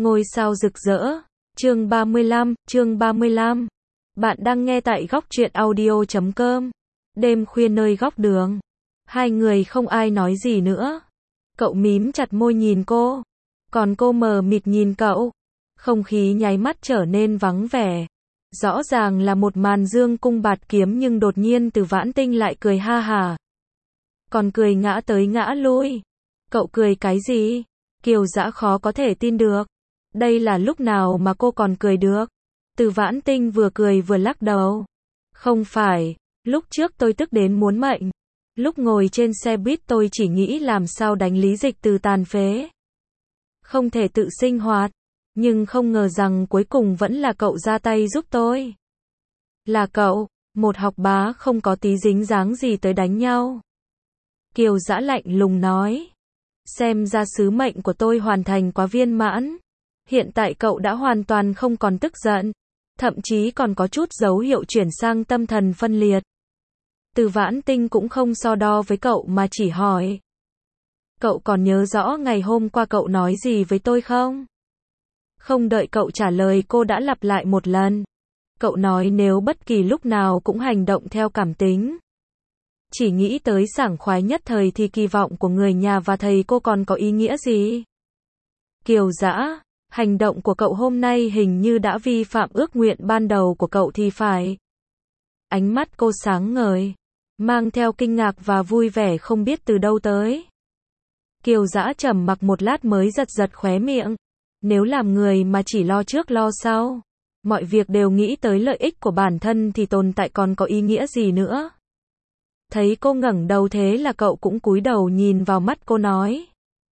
Ngôi sao rực rỡ. Chương 35. Bạn đang nghe tại góc truyện audio.com. Đêm khuya nơi góc đường. Hai người không ai nói gì nữa. Cậu mím chặt môi nhìn cô. Còn cô mờ mịt nhìn cậu. Không khí nháy mắt trở nên vắng vẻ. Rõ ràng là một màn dương cung bạt kiếm nhưng đột nhiên Từ Vãn Tinh lại cười ha hả. Còn cười ngã tới ngã lui. Cậu cười cái gì? Kiều Dã khó có thể tin được. Đây là lúc nào mà cô còn cười được? Từ Vãn Tinh vừa cười vừa lắc đầu. Không phải, lúc trước tôi tức đến muốn mệnh. Lúc ngồi trên xe buýt tôi chỉ nghĩ làm sao đánh Lý Dịch từ tàn phế. Không thể tự sinh hoạt. Nhưng không ngờ rằng cuối cùng vẫn là cậu ra tay giúp tôi. Là cậu, một học bá không có tí dính dáng gì tới đánh nhau. Kiều Dã lạnh lùng nói. Xem ra sứ mệnh của tôi hoàn thành quá viên mãn. Hiện tại cậu đã hoàn toàn không còn tức giận. Thậm chí còn có chút dấu hiệu chuyển sang tâm thần phân liệt. Từ Vãn Tinh cũng không so đo với cậu mà chỉ hỏi. Cậu còn nhớ rõ ngày hôm qua cậu nói gì với tôi không? Không đợi cậu trả lời cô đã lặp lại một lần. Cậu nói nếu bất kỳ lúc nào cũng hành động theo cảm tính. Chỉ nghĩ tới sảng khoái nhất thời thì kỳ vọng của người nhà và thầy cô còn có ý nghĩa gì? Kiều Dã, hành động của cậu hôm nay hình như đã vi phạm ước nguyện ban đầu của cậu thì phải. Ánh mắt cô sáng ngời, mang theo kinh ngạc và vui vẻ không biết từ đâu tới. Kiều Dã trầm mặc một lát mới giật giật khóe miệng. Nếu làm người mà chỉ lo trước lo sau, mọi việc đều nghĩ tới lợi ích của bản thân thì tồn tại còn có ý nghĩa gì nữa? Thấy cô ngẩng đầu thế là cậu cũng cúi đầu nhìn vào mắt cô nói.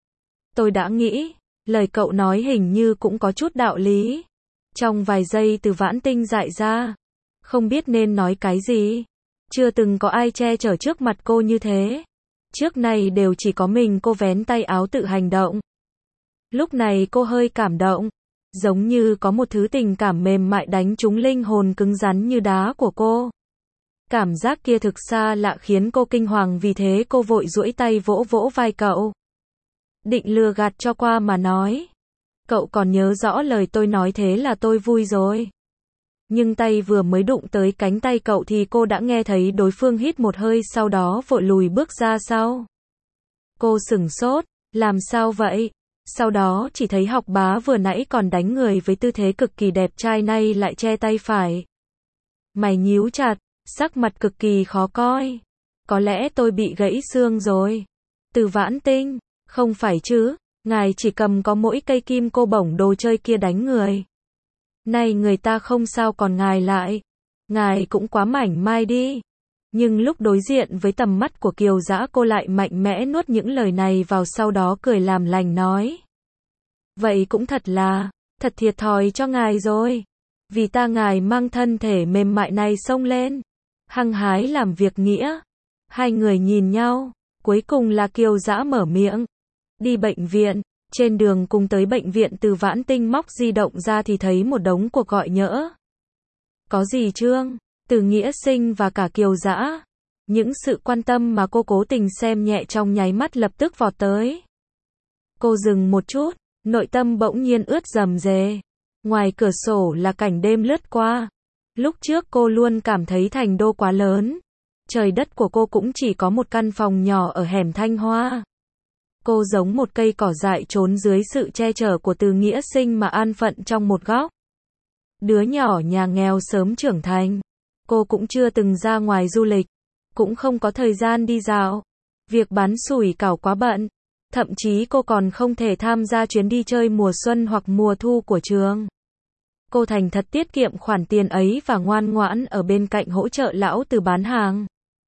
Tôi đã nghĩ, lời cậu nói hình như cũng có chút đạo lý. Trong vài giây Từ Vãn Tinh dại ra. Không biết nên nói cái gì. Chưa từng có ai che chở trước mặt cô như thế. Trước này đều chỉ có mình cô vén tay áo tự hành động. Lúc này cô hơi cảm động. Giống như có một thứ tình cảm mềm mại đánh trúng linh hồn cứng rắn như đá của cô. Cảm giác kia thực xa lạ khiến cô kinh hoàng vì thế cô vội duỗi tay vỗ vỗ vai cậu. Định lừa gạt cho qua mà nói. Cậu còn nhớ rõ lời tôi nói thế là tôi vui rồi. Nhưng tay vừa mới đụng tới cánh tay cậu thì cô đã nghe thấy đối phương hít một hơi sau đó vội lùi bước ra sau. Cô sửng sốt, làm sao vậy? Sau đó chỉ thấy học bá vừa nãy còn đánh người với tư thế cực kỳ đẹp trai nay lại che tay phải. Mày nhíu chặt, sắc mặt cực kỳ khó coi. Có lẽ tôi bị gãy xương rồi. Từ Vãn Tinh, không phải chứ, ngài chỉ cầm có mỗi cây kim cô bổng đồ chơi kia đánh người. Này người ta không sao còn ngài lại. Ngài cũng quá mảnh mai đi. Nhưng lúc đối diện với tầm mắt của Kiều Dã cô lại mạnh mẽ nuốt những lời này vào sau đó cười làm lành nói. Vậy cũng thật thiệt thòi cho ngài rồi. Vì ta ngài mang thân thể mềm mại này xông lên. Hăng hái làm việc nghĩa. Hai người nhìn nhau. Cuối cùng là Kiều Dã mở miệng. Đi bệnh viện. Trên đường cùng tới bệnh viện Từ Vãn Tinh móc di động ra thì thấy một đống cuộc gọi nhỡ. Có gì Trương? Từ Nghĩa Sinh và cả Kiều Dã. Những sự quan tâm mà cô cố tình xem nhẹ trong nháy mắt lập tức vọt tới. Cô dừng một chút, nội tâm bỗng nhiên ướt rầm rề. Ngoài cửa sổ là cảnh đêm lướt qua. Lúc trước cô luôn cảm thấy thành đô quá lớn. Trời đất của cô cũng chỉ có một căn phòng nhỏ ở hẻm Thanh Hoa. Cô giống một cây cỏ dại trốn dưới sự che chở của Từ Nghĩa Sinh mà an phận trong một góc. Đứa nhỏ nhà nghèo sớm trưởng thành. Cô cũng chưa từng ra ngoài du lịch. Cũng không có thời gian đi dạo. Việc bán sủi cảo quá bận. Thậm chí cô còn không thể tham gia chuyến đi chơi mùa xuân hoặc mùa thu của trường. Cô thành thật tiết kiệm khoản tiền ấy và ngoan ngoãn ở bên cạnh hỗ trợ lão Từ bán hàng.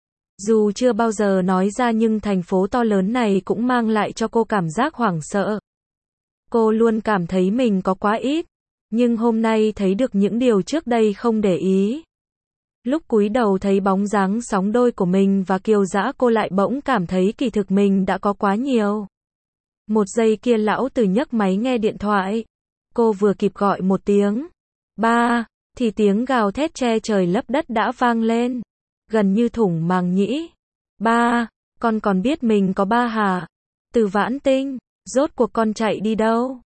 Dù chưa bao giờ nói ra nhưng thành phố to lớn này cũng mang lại cho cô cảm giác hoảng sợ. Cô luôn cảm thấy mình có quá ít. Nhưng hôm nay thấy được những điều trước đây không để ý. Lúc cúi đầu thấy bóng dáng sóng đôi của mình và Kiều Dã cô lại bỗng cảm thấy kỳ thực mình đã có quá nhiều. Một giây kia lão Từ nhấc máy nghe điện thoại. Cô vừa kịp gọi một tiếng. Ba, thì tiếng gào thét che trời lấp đất đã vang lên. Gần như thủng màng nhĩ. Ba, con còn biết mình có ba hả? Từ Vãn Tinh, rốt cuộc con chạy đi đâu?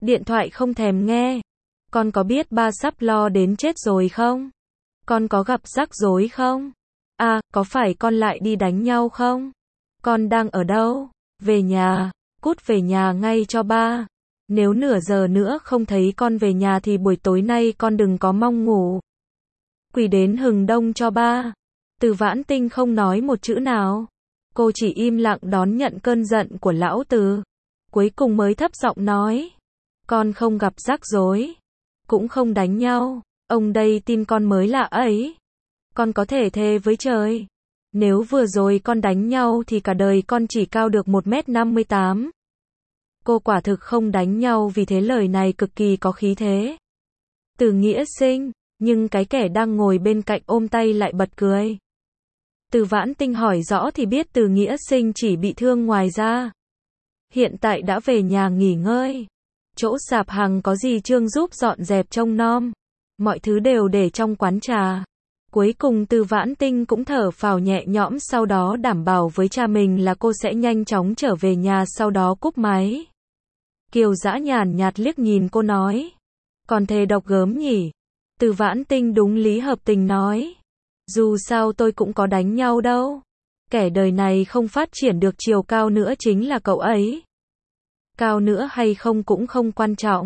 Điện thoại không thèm nghe. Con có biết ba sắp lo đến chết rồi không? Con có gặp rắc rối không? À, có phải con lại đi đánh nhau không? Con đang ở đâu? Về nhà. Cút về nhà ngay cho ba. Nếu nửa giờ nữa không thấy con về nhà thì buổi tối nay con đừng có mong ngủ. Quỳ đến hừng đông cho ba. Từ Vãn Tinh không nói một chữ nào. Cô chỉ im lặng đón nhận cơn giận của lão Từ. Cuối cùng mới thấp giọng nói. Con không gặp rắc rối. Cũng không đánh nhau. Ông đây tin con mới lạ ấy. Con có thể thề với trời. Nếu vừa rồi con đánh nhau thì cả đời con chỉ cao được 1m58. Cô quả thực không đánh nhau vì thế lời này cực kỳ có khí thế. Từ Nghĩa Sinh, nhưng cái kẻ đang ngồi bên cạnh ôm tay lại bật cười. Từ Vãn Tinh hỏi rõ thì biết Từ Nghĩa Sinh chỉ bị thương ngoài ra. Hiện tại đã về nhà nghỉ ngơi. Chỗ sạp hàng có dì Trương giúp dọn dẹp trông nom. Mọi thứ đều để trong quán trà. Cuối cùng Từ Vãn Tinh cũng thở phào nhẹ nhõm sau đó đảm bảo với cha mình là cô sẽ nhanh chóng trở về nhà sau đó cúp máy. Kiều Dã nhàn nhạt liếc nhìn cô nói. Còn thề độc gớm nhỉ? Từ Vãn Tinh đúng lý hợp tình nói. Dù sao tôi cũng có đánh nhau đâu. Kẻ đời này không phát triển được chiều cao nữa chính là cậu ấy. Cao nữa hay không cũng không quan trọng.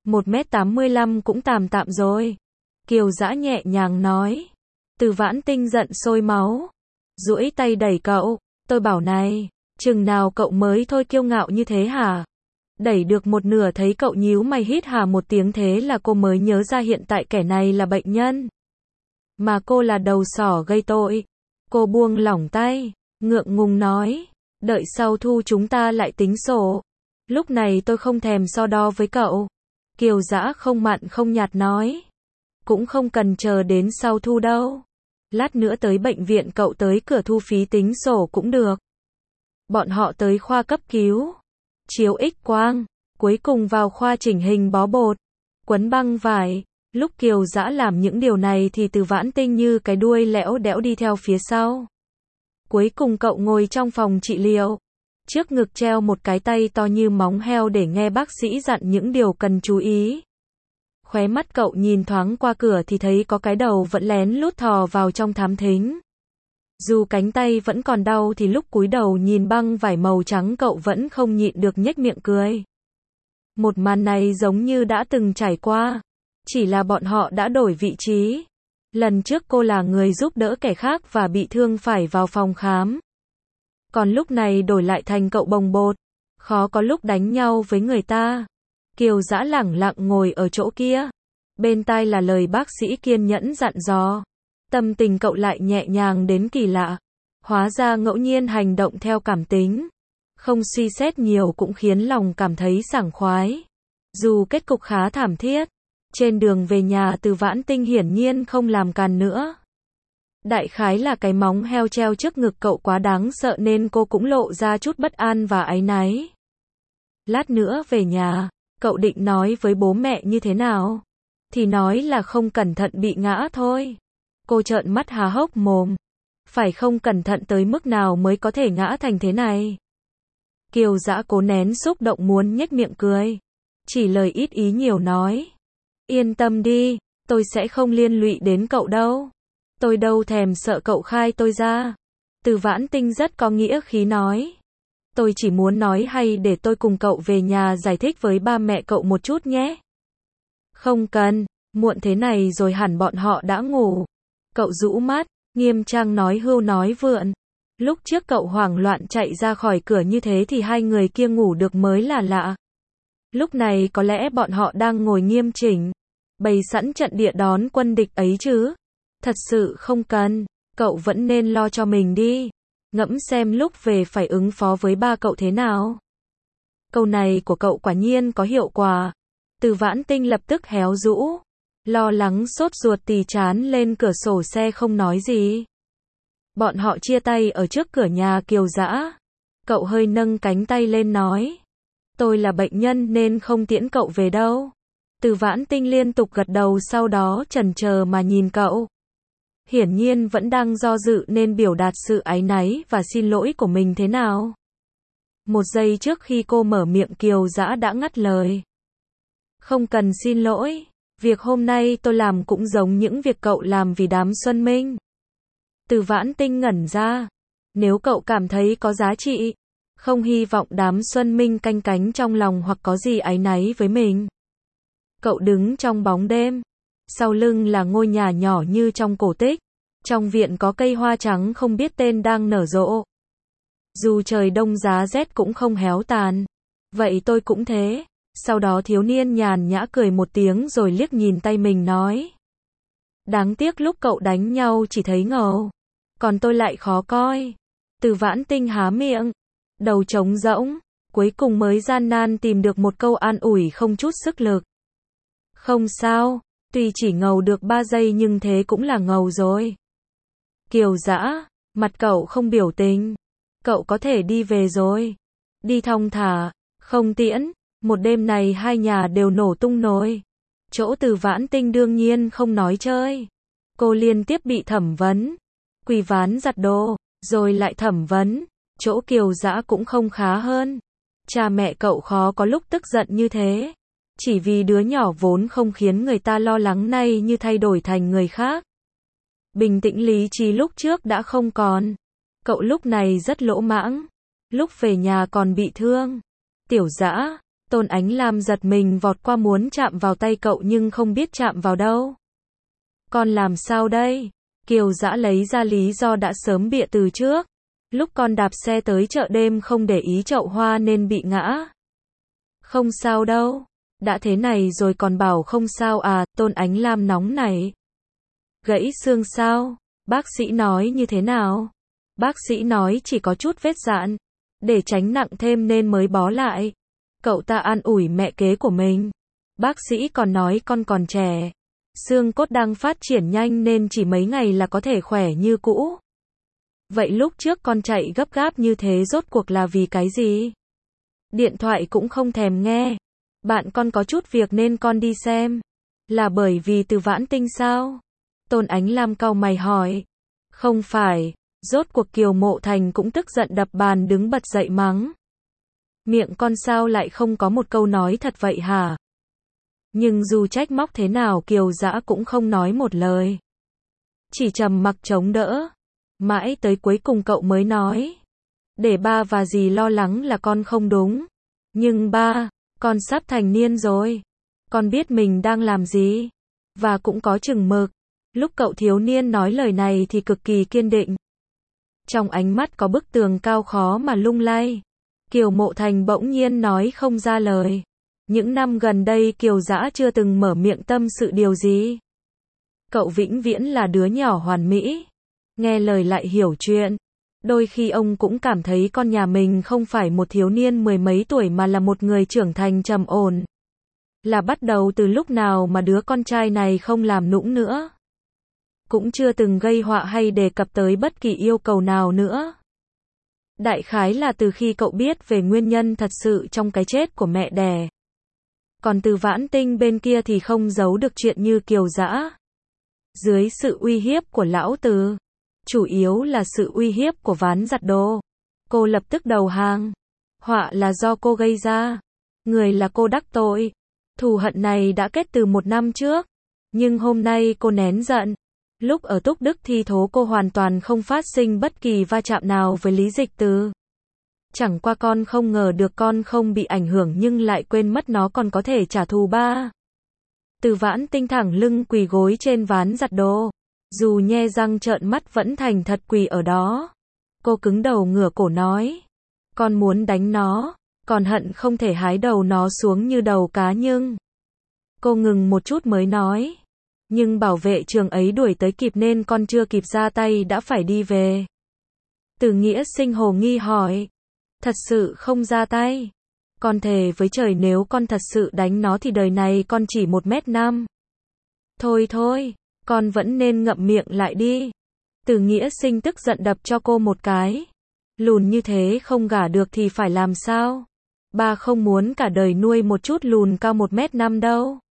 1m85 cũng tạm tạm rồi. Kiều Dã nhẹ nhàng nói. Từ Vãn Tinh giận sôi máu. Duỗi tay đẩy cậu. Tôi bảo này, chừng nào cậu mới thôi kiêu ngạo như thế hả? Đẩy được một nửa thấy cậu nhíu mày hít hà một tiếng thế là cô mới nhớ ra hiện tại kẻ này là bệnh nhân. Mà cô là đầu sỏ gây tội. Cô buông lỏng tay, ngượng ngùng nói. Đợi sau thu chúng ta lại tính sổ. Lúc này tôi không thèm so đo với cậu. Kiều Dã không mặn không nhạt nói. Cũng không cần chờ đến sau thu đâu. Lát nữa tới bệnh viện cậu tới cửa thu phí tính sổ cũng được. Bọn họ tới khoa cấp cứu. Chiếu X-quang. Cuối cùng vào khoa chỉnh hình bó bột. Quấn băng vải. Lúc Kiều Dã làm những điều này thì Từ Vãn Tinh như cái đuôi lẽo đẽo đi theo phía sau. Cuối cùng cậu ngồi trong phòng trị liệu. Trước ngực treo một cái tay to như móng heo để nghe bác sĩ dặn những điều cần chú ý. Khóe mắt cậu nhìn thoáng qua cửa thì thấy có cái đầu vẫn lén lút thò vào trong thám thính. Dù cánh tay vẫn còn đau thì lúc cúi đầu nhìn băng vải màu trắng cậu vẫn không nhịn được nhếch miệng cười. Một màn này giống như đã từng trải qua. Chỉ là bọn họ đã đổi vị trí. Lần trước cô là người giúp đỡ kẻ khác và bị thương phải vào phòng khám. Còn lúc này đổi lại thành cậu bồng bột. Khó có lúc đánh nhau với người ta. Kiều Dã lẳng lặng ngồi ở chỗ kia. Bên tai là lời bác sĩ kiên nhẫn dặn dò. Tâm tình cậu lại nhẹ nhàng đến kỳ lạ. Hóa ra ngẫu nhiên hành động theo cảm tính. Không suy xét nhiều cũng khiến lòng cảm thấy sảng khoái. Dù kết cục khá thảm thiết. Trên đường về nhà Từ Vãn Tinh hiển nhiên không làm càn nữa. Đại khái là cái móng heo treo trước ngực cậu quá đáng sợ nên cô cũng lộ ra chút bất an và áy náy. Lát nữa về nhà, cậu định nói với bố mẹ như thế nào? Thì nói là không cẩn thận bị ngã thôi. Cô trợn mắt há hốc mồm. Phải không cẩn thận tới mức nào mới có thể ngã thành thế này? Kiều Dã cố nén xúc động muốn nhếch miệng cười. Chỉ lời ít ý nhiều nói. Yên tâm đi, tôi sẽ không liên lụy đến cậu đâu. Tôi đâu thèm sợ cậu khai tôi ra. Từ Vãn Tinh rất có nghĩa khí nói. Tôi chỉ muốn nói hay để tôi cùng cậu về nhà giải thích với ba mẹ cậu một chút nhé. Không cần, muộn thế này rồi hẳn bọn họ đã ngủ. Cậu rũ mắt, nghiêm trang nói hưu nói vượn. Lúc trước cậu hoảng loạn chạy ra khỏi cửa như thế thì hai người kia ngủ được mới là lạ. Lúc này có lẽ bọn họ đang ngồi nghiêm chỉnh, bày sẵn trận địa đón quân địch ấy chứ. Thật sự không cần, cậu vẫn nên lo cho mình đi. Ngẫm xem lúc về phải ứng phó với ba cậu thế nào. Câu này của cậu quả nhiên có hiệu quả. Từ Vãn Tinh lập tức héo rũ. Lo lắng sốt ruột tì trán lên cửa sổ xe không nói gì. Bọn họ chia tay ở trước cửa nhà Kiều Dã. Cậu hơi nâng cánh tay lên nói. Tôi là bệnh nhân nên không tiễn cậu về đâu. Từ Vãn Tinh liên tục gật đầu sau đó chần chờ mà nhìn cậu. Hiển nhiên vẫn đang do dự nên biểu đạt sự áy náy và xin lỗi của mình thế nào. Một giây trước khi cô mở miệng Kiều Dã đã ngắt lời. Không cần xin lỗi. Việc hôm nay tôi làm cũng giống những việc cậu làm vì đám Xuân Minh. Từ Vãn Tinh ngẩn ra. Nếu cậu cảm thấy có giá trị, không hy vọng đám Xuân Minh canh cánh trong lòng hoặc có gì áy náy với mình. Cậu đứng trong bóng đêm. Sau lưng là ngôi nhà nhỏ như trong cổ tích. Trong viện có cây hoa trắng không biết tên đang nở rộ. Dù trời đông giá rét cũng không héo tàn. Vậy tôi cũng thế. Sau đó thiếu niên nhàn nhã cười một tiếng rồi liếc nhìn tay mình nói. Đáng tiếc lúc cậu đánh nhau chỉ thấy ngầu. Còn tôi lại khó coi. Từ Vãn Tinh há miệng. Đầu trống rỗng. Cuối cùng mới gian nan tìm được một câu an ủi không chút sức lực. Không sao. Tuy chỉ ngầu được 3 giây nhưng thế cũng là ngầu rồi. Kiều Dã, mặt cậu không biểu tình. Cậu có thể đi về rồi. Đi thong thả, không tiễn. Một đêm này hai nhà đều nổ tung nồi. Chỗ Từ Vãn Tinh đương nhiên không nói chơi. Cô liên tiếp bị thẩm vấn. Quỳ ván giặt đồ, rồi lại thẩm vấn. Chỗ Kiều Dã cũng không khá hơn. Cha mẹ cậu khó có lúc tức giận như thế. Chỉ vì đứa nhỏ vốn không khiến người ta lo lắng nay như thay đổi thành người khác. Bình tĩnh lý trí lúc trước đã không còn. Cậu lúc này rất lỗ mãng. Lúc về nhà còn bị thương. Tiểu Dã, Tôn Ánh Lam giật mình vọt qua muốn chạm vào tay cậu nhưng không biết chạm vào đâu. Con làm sao đây? Kiều Dã lấy ra lý do đã sớm bịa từ trước. Lúc con đạp xe tới chợ đêm không để ý chậu hoa nên bị ngã. Không sao đâu. Đã thế này rồi còn bảo không sao à? Tôn Ánh Lam nóng nảy. Gãy xương sao? Bác sĩ nói như thế nào? Bác sĩ nói chỉ có chút vết dạn. Để tránh nặng thêm nên mới bó lại. Cậu ta an ủi mẹ kế của mình. Bác sĩ còn nói con còn trẻ. Xương cốt đang phát triển nhanh nên chỉ mấy ngày là có thể khỏe như cũ. Vậy lúc trước con chạy gấp gáp như thế rốt cuộc là vì cái gì? Điện thoại cũng không thèm nghe. Bạn con có chút việc nên con đi xem. Là bởi vì Từ Vãn Tinh sao? Tôn Ánh Lam cau mày hỏi. Không phải. Rốt cuộc Kiều Mộ Thành cũng tức giận đập bàn đứng bật dậy mắng. Miệng con sao lại không có một câu nói thật vậy hả? Nhưng dù trách móc thế nào Kiều Dã cũng không nói một lời. Chỉ trầm mặc chống đỡ. Mãi tới cuối cùng cậu mới nói. Để ba và dì lo lắng là con không đúng. Nhưng ba, con sắp thành niên rồi. Con biết mình đang làm gì. Và cũng có chừng mực. Lúc cậu thiếu niên nói lời này thì cực kỳ kiên định. Trong ánh mắt có bức tường cao khó mà lung lay. Kiều Mộ Thành bỗng nhiên nói không ra lời. Những năm gần đây Kiều Dã chưa từng mở miệng tâm sự điều gì. Cậu vĩnh viễn là đứa nhỏ hoàn mỹ. Nghe lời lại hiểu chuyện. Đôi khi ông cũng cảm thấy con nhà mình không phải một thiếu niên mười mấy tuổi mà là một người trưởng thành trầm ổn. Là bắt đầu từ lúc nào mà đứa con trai này không làm nũng nữa. Cũng chưa từng gây họa hay đề cập tới bất kỳ yêu cầu nào nữa. Đại khái là từ khi cậu biết về nguyên nhân thật sự trong cái chết của mẹ đẻ. Còn Từ Vãn Tinh bên kia thì không giấu được chuyện như Kiều Dã. Dưới sự uy hiếp của lão Từ, chủ yếu là sự uy hiếp của ván giặt đồ, cô lập tức đầu hàng. Họa là do cô gây ra. Người là cô đắc tội. Thù hận này đã kết từ 1 năm trước. Nhưng hôm nay cô nén giận. Lúc ở Túc Đức thi thố cô hoàn toàn không phát sinh bất kỳ va chạm nào với Lý Dịch Từ. Chẳng qua con không ngờ được con không bị ảnh hưởng nhưng lại quên mất nó còn có thể trả thù ba. Từ Vãn Tinh thẳng lưng quỳ gối trên ván giặt đồ. Dù nhe răng trợn mắt vẫn thành thật quỳ ở đó. Cô cứng đầu ngửa cổ nói. Con muốn đánh nó. Còn hận không thể hái đầu nó xuống như đầu cá nhưng. Cô ngừng một chút mới nói. Nhưng bảo vệ trường ấy đuổi tới kịp nên con chưa kịp ra tay đã phải đi về. Từ Nghĩa Sinh hồ nghi hỏi. Thật sự không ra tay. Con thề với trời nếu con thật sự đánh nó thì đời này con chỉ 1m5. Thôi thôi, con vẫn nên ngậm miệng lại đi. Từ Nghĩa Sinh tức giận đập cho cô một cái. Lùn như thế không gả được thì phải làm sao? Ba không muốn cả đời nuôi một chút lùn cao 1m5 đâu.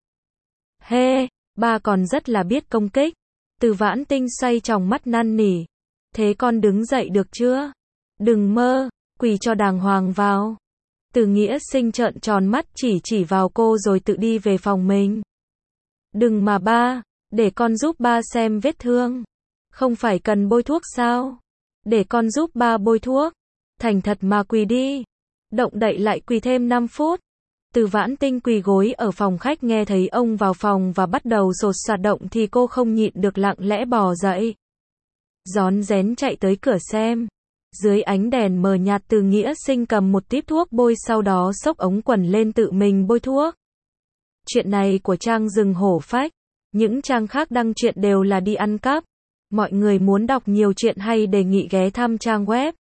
Hê, ba còn rất là biết công kích. Từ Vãn Tinh xoay tròng mắt năn nỉ. Thế con đứng dậy được chưa? Đừng mơ, quỳ cho đàng hoàng vào. Từ Nghĩa Sinh trợn tròn mắt chỉ vào cô rồi tự đi về phòng mình. Đừng mà ba, để con giúp ba xem vết thương. Không phải cần bôi thuốc sao? Để con giúp ba bôi thuốc. Thành thật mà quỳ đi. Động đậy lại quỳ thêm 5 phút. Từ Vãn Tinh quỳ gối ở phòng khách nghe thấy ông vào phòng và bắt đầu sột soạt động thì cô không nhịn được lặng lẽ bò dậy. Rón rén chạy tới cửa xem. Dưới ánh đèn mờ nhạt Từ Nghĩa Sinh cầm một típ thuốc bôi sau đó xốc ống quần lên tự mình bôi thuốc. Chuyện này của trang rừng hổ phách. Những trang khác đăng chuyện đều là đi ăn cắp. Mọi người muốn đọc nhiều chuyện hay đề nghị ghé thăm trang web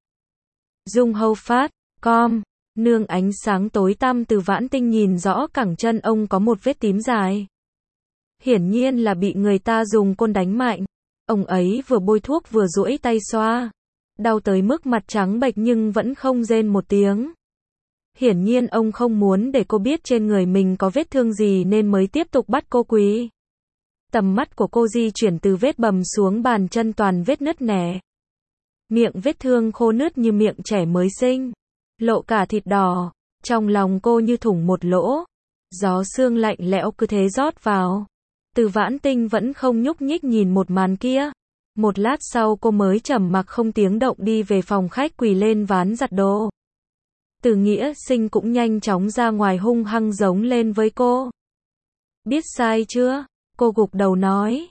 junghofat.com. Nương ánh sáng tối tăm Từ Vãn Tinh nhìn rõ cẳng chân ông có một vết tím dài. Hiển nhiên là bị người ta dùng côn đánh mạnh. Ông ấy vừa bôi thuốc vừa duỗi tay xoa. Đau tới mức mặt trắng bệch nhưng vẫn không rên một tiếng. Hiển nhiên ông không muốn để cô biết trên người mình có vết thương gì nên mới tiếp tục bắt cô quỳ. Tầm mắt của cô di chuyển từ vết bầm xuống bàn chân toàn vết nứt nẻ. Miệng vết thương khô nứt như miệng trẻ mới sinh. Lộ cả thịt đỏ. Trong lòng cô như thủng một lỗ. Gió sương lạnh lẽo cứ thế rót vào. Từ Vãn Tinh vẫn không nhúc nhích nhìn một màn kia. Một lát sau cô mới trầm mặc không tiếng động đi về phòng khách quỳ lên ván giặt đồ. Từ Nghĩa Sinh cũng nhanh chóng ra ngoài hung hăng giống lên với cô. Biết sai chưa? Cô gục đầu nói.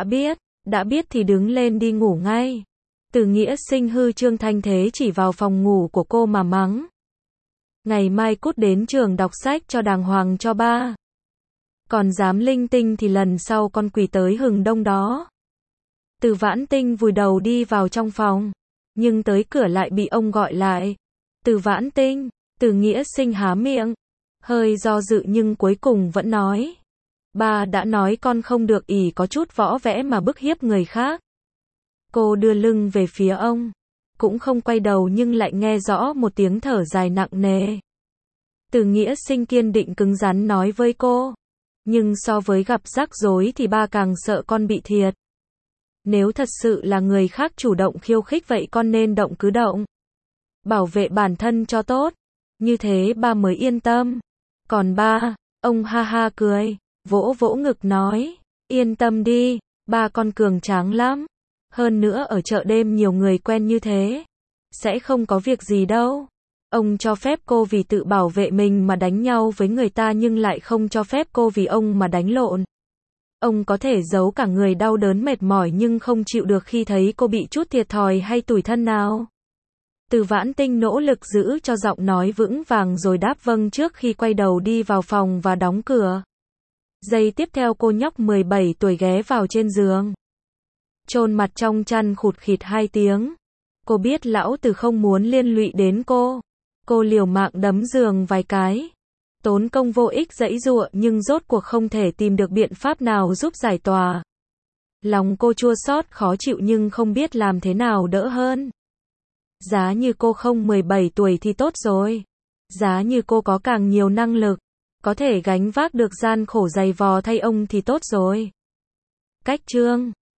Đã biết thì đứng lên đi ngủ ngay. Từ Nghĩa Sinh hư trương thanh thế chỉ vào phòng ngủ của cô mà mắng. Ngày mai cút đến trường đọc sách cho đàng hoàng cho ba. Còn dám linh tinh thì lần sau con quỳ tới hừng đông đó. Từ Vãn Tinh vùi đầu đi vào trong phòng. Nhưng tới cửa lại bị ông gọi lại. Từ Vãn Tinh. Từ Nghĩa Sinh há miệng. Hơi do dự nhưng cuối cùng vẫn nói. Ba đã nói con không được ỷ có chút võ vẽ mà bức hiếp người khác. Cô đưa lưng về phía ông. Cũng không quay đầu nhưng lại nghe rõ một tiếng thở dài nặng nề. Từ Nghĩa Sinh kiên định cứng rắn nói với cô. Nhưng so với gặp rắc rối thì ba càng sợ con bị thiệt. Nếu thật sự là người khác chủ động khiêu khích vậy con nên động cứ động. Bảo vệ bản thân cho tốt. Như thế ba mới yên tâm. Còn ba, ông ha ha cười, vỗ vỗ ngực nói. Yên tâm đi, ba con cường tráng lắm. Hơn nữa ở chợ đêm nhiều người quen như thế. Sẽ không có việc gì đâu. Ông cho phép cô vì tự bảo vệ mình mà đánh nhau với người ta nhưng lại không cho phép cô vì ông mà đánh lộn. Ông có thể giấu cả người đau đớn mệt mỏi nhưng không chịu được khi thấy cô bị chút thiệt thòi hay tủi thân nào. Từ Vãn Tinh nỗ lực giữ cho giọng nói vững vàng rồi đáp vâng trước khi quay đầu đi vào phòng và đóng cửa. Giây tiếp theo cô nhóc 17 tuổi ghé vào trên giường. Chôn mặt trong chăn khụt khịt 2 tiếng. Cô biết lão Từ không muốn liên lụy đến cô. Cô liều mạng đấm giường vài cái. Tốn công vô ích giãy giụa nhưng rốt cuộc không thể tìm được biện pháp nào giúp giải tỏa. Lòng cô chua xót khó chịu nhưng không biết làm thế nào đỡ hơn. Giá như cô không 17 tuổi thì tốt rồi. Giá như cô có càng nhiều năng lực. Có thể gánh vác được gian khổ dày vò thay ông thì tốt rồi. Cách chương